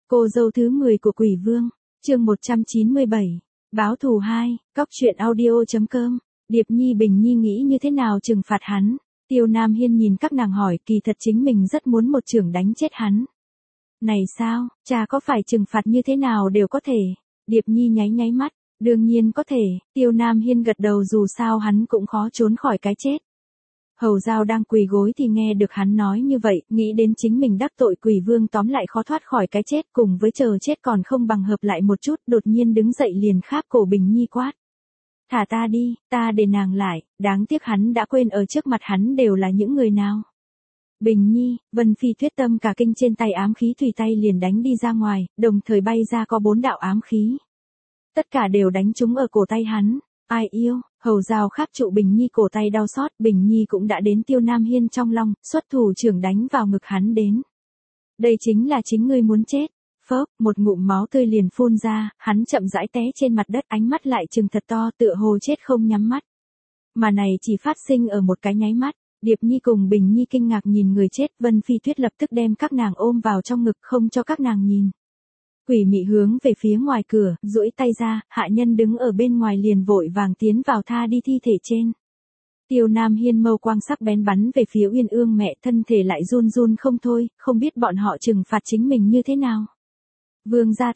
Cô dâu thứ 10 của Quỷ Vương, chương 197, báo thù 2, cóc truyện audio.com, Điệp Nhi Bình Nhi nghĩ như thế nào trừng phạt hắn. Tiêu Nam Hiên nhìn các nàng hỏi, kỳ thật chính mình rất muốn một chưởng đánh chết hắn. Này sao, cha có phải trừng phạt như thế nào đều có thể. Điệp Nhi nháy nháy mắt, đương nhiên có thể. Tiêu Nam Hiên gật đầu, dù sao hắn cũng khó trốn khỏi cái chết. Hầu Giao đang quỳ gối thì nghe được hắn nói như vậy, nghĩ đến chính mình đắc tội Quỷ Vương tóm lại khó thoát khỏi cái chết, cùng với chờ chết còn không bằng hợp lại một chút, đột nhiên đứng dậy liền kháp cổ Bình Nhi quát. Thả ta đi, ta để nàng lại, đáng tiếc hắn đã quên ở trước mặt hắn đều là những người nào. Bình Nhi, Vân Phi Tuyết tâm cả kinh, trên tay ám khí tùy tay liền đánh đi ra ngoài, đồng thời bay ra có 4 đạo ám khí. Tất cả đều đánh trúng ở cổ tay hắn. Ai yêu, Hầu Giao kháp trụ Bình Nhi cổ tay đau xót, Bình Nhi cũng đã đến Tiêu Nam Hiên trong lòng, xuất thủ trưởng đánh vào ngực hắn đến. Đây chính là chính ngươi muốn chết. Phớp, một ngụm máu tươi liền phun ra, hắn chậm rãi té trên mặt đất, ánh mắt lại trừng thật to, tựa hồ chết không nhắm mắt. Mà này chỉ phát sinh ở một cái nháy mắt. Điệp Nhi cùng Bình Nhi kinh ngạc nhìn người chết, Vân Phi Tuyết lập tức đem các nàng ôm vào trong ngực không cho các nàng nhìn. Quỷ Mị hướng về phía ngoài cửa, duỗi tay ra, hạ nhân đứng ở bên ngoài liền vội vàng tiến vào tha đi thi thể trên. Tiêu Nam Hiên mâu quang sắc bén bắn về phía Uyên Ương mẹ, thân thể lại run run không thôi, không biết bọn họ trừng phạt chính mình như thế nào. Vương gia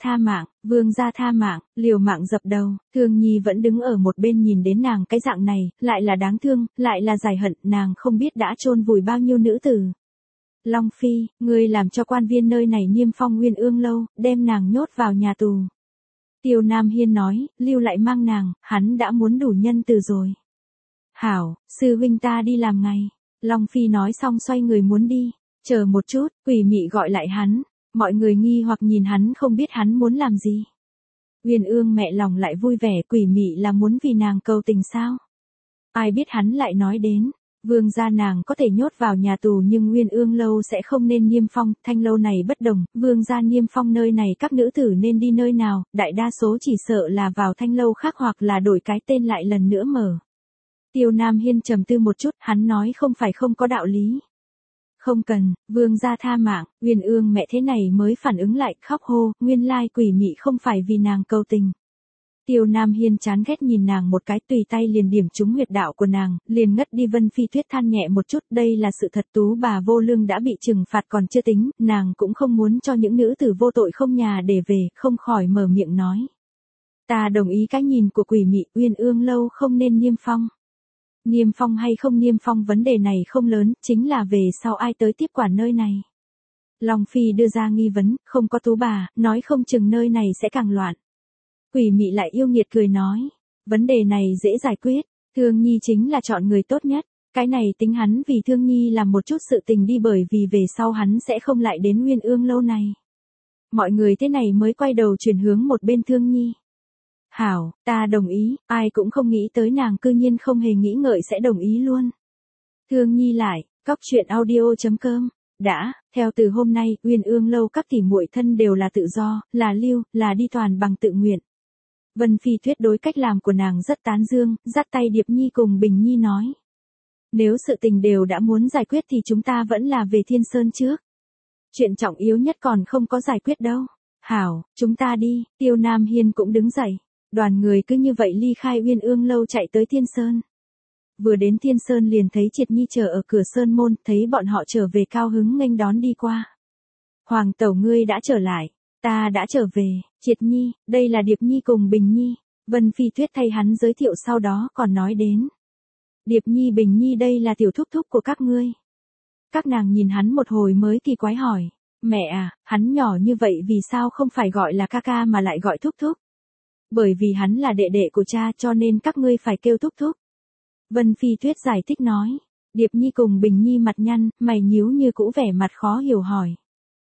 tha mạng, liều mạng dập đầu. Thương Nhi vẫn đứng ở một bên nhìn đến nàng cái dạng này, lại là đáng thương, lại là giải hận, nàng không biết đã chôn vùi bao nhiêu nữ tử. Long Phi, ngươi làm cho quan viên nơi này niêm phong Uyên Ương lâu, đem nàng nhốt vào nhà tù. Tiêu Nam Hiên nói, lưu lại mang nàng, hắn đã muốn đủ nhân từ rồi. Hảo, sư huynh ta đi làm ngày. Long Phi nói xong xoay người muốn đi. Chờ một chút, Quỷ Mị gọi lại hắn. Mọi người nghi hoặc nhìn hắn không biết hắn muốn làm gì. Uyên Ương mẹ lòng lại vui vẻ, Quỷ Mị là muốn vì nàng cầu tình sao? Ai biết hắn lại nói đến. Vương gia nàng có thể nhốt vào nhà tù nhưng Uyên Ương lâu sẽ không nên niêm phong, Thanh lâu này bất đồng, vương gia niêm phong nơi này các nữ tử nên đi nơi nào, đại đa số chỉ sợ là vào Thanh lâu khác hoặc là đổi cái tên lại lần nữa mở. Tiêu Nam Hiên trầm tư một chút, hắn nói không phải không có đạo lý. Không cần, vương gia tha mạng. Uyên Ương mẹ thế này mới phản ứng lại, khóc hô, nguyên lai Quỷ Mị không phải vì nàng cầu tình. Tiêu Nam Hiên chán ghét nhìn nàng một cái, tùy tay liền điểm trúng huyệt đạo của nàng, liền ngất đi. Vân Phi Tuyết than nhẹ một chút, đây là sự thật, Tú bà vô lương đã bị trừng phạt còn chưa tính, nàng cũng không muốn cho những nữ tử vô tội không nhà để về, không khỏi mở miệng nói. Ta đồng ý cái nhìn của Quỷ Mị, Uyên Ương lâu không nên niêm phong. Niêm phong hay không niêm phong vấn đề này không lớn, chính là về sau ai tới tiếp quản nơi này. Long Phi đưa ra nghi vấn, không có Tú bà, nói không chừng nơi này sẽ càng loạn. Quỷ Mị lại yêu nghiệt cười nói, vấn đề này dễ giải quyết, Thương Nhi chính là chọn người tốt nhất, cái này tính hắn vì Thương Nhi làm một chút sự tình đi, bởi vì về sau hắn sẽ không lại đến Uyên Ương lâu này. Mọi người thế này mới quay đầu chuyển hướng một bên Thương Nhi. Hảo, ta đồng ý, ai cũng không nghĩ tới nàng cư nhiên không hề nghĩ ngợi sẽ đồng ý luôn. Thương Nhi lại, cóc truyện audio.com, đã, theo từ hôm nay, Uyên Ương lâu các tỷ muội thân đều là tự do, là lưu, là đi toàn bằng tự nguyện. Vân Phi Tuyết đối cách làm của nàng rất tán dương, dắt tay Điệp Nhi cùng Bình Nhi nói. Nếu sự tình đều đã muốn giải quyết thì chúng ta vẫn là về Thiên Sơn trước. Chuyện trọng yếu nhất còn không có giải quyết đâu. Hảo, chúng ta đi. Tiêu Nam Hiên cũng đứng dậy. Đoàn người cứ như vậy ly khai Uyên Ương lâu chạy tới Thiên Sơn. Vừa đến Thiên Sơn liền thấy Triệt Nhi chờ ở cửa sơn môn, thấy bọn họ trở về cao hứng nghênh đón đi qua. Hoàng tẩu ngươi đã trở lại. Ta đã trở về, Triệt Nhi, đây là Điệp Nhi cùng Bình Nhi. Vân Phi Tuyết thay hắn giới thiệu, sau đó còn nói đến. Điệp Nhi Bình Nhi đây là tiểu thúc thúc của các ngươi. Các nàng nhìn hắn một hồi mới kỳ quái hỏi. Mẹ à, hắn nhỏ như vậy vì sao không phải gọi là ca ca mà lại gọi thúc thúc? Bởi vì hắn là đệ đệ của cha cho nên các ngươi phải kêu thúc thúc. Vân Phi Tuyết giải thích nói. Điệp Nhi cùng Bình Nhi mặt nhăn, mày nhíu như cũ, vẻ mặt khó hiểu hỏi.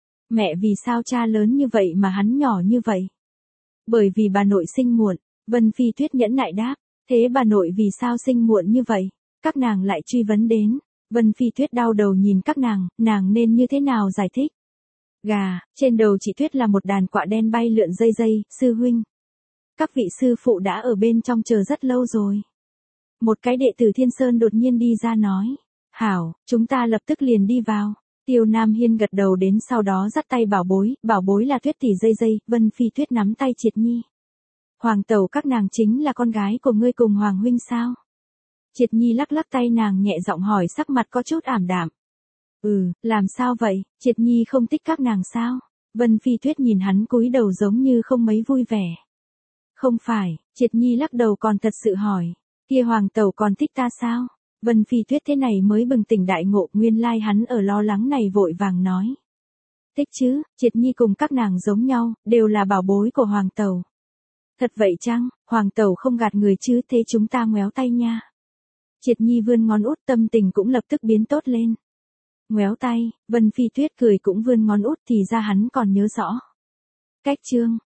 Mẹ vì sao cha lớn như vậy mà hắn nhỏ như vậy? Bởi vì bà nội sinh muộn. Vân Phi Tuyết nhẫn nại đáp. Thế bà nội vì sao sinh muộn như vậy? Các nàng lại truy vấn đến. Vân Phi Tuyết đau đầu nhìn các nàng nên như thế nào giải thích? Gà, trên đầu chị Tuyết là một đàn quạ đen bay lượn dây dây, sư huynh. Các vị sư phụ đã ở bên trong chờ rất lâu rồi. Một cái đệ tử Thiên Sơn đột nhiên đi ra nói. Hảo, chúng ta lập tức liền đi vào. Tiêu Nam Hiên gật đầu đến sau đó dắt tay bảo bối là Tuyết tỷ dây dây, Vân Phi Tuyết nắm tay Triệt Nhi. Hoàng tẩu các nàng chính là con gái của ngươi cùng Hoàng huynh sao? Triệt Nhi lắc lắc tay nàng nhẹ giọng hỏi sắc mặt có chút ảm đạm. Làm sao vậy, Triệt Nhi không thích các nàng sao? Vân Phi Tuyết nhìn hắn cúi đầu giống như không mấy vui vẻ. Không phải, Triệt Nhi lắc đầu còn thật sự hỏi. Kia Hoàng tẩu còn thích ta sao? Vân Phi Tuyết thế này mới bừng tỉnh đại ngộ, nguyên lai hắn ở lo lắng này vội vàng nói. Thích chứ, Triệt Nhi cùng các nàng giống nhau, đều là bảo bối của Hoàng tẩu. Thật vậy chăng, Hoàng tẩu không gạt người chứ, thế chúng ta ngoéo tay nha. Triệt Nhi vươn ngón út, tâm tình cũng lập tức biến tốt lên. Ngoéo tay, Vân Phi Tuyết cười cũng vươn ngón út, thì ra hắn còn nhớ rõ. Cách chương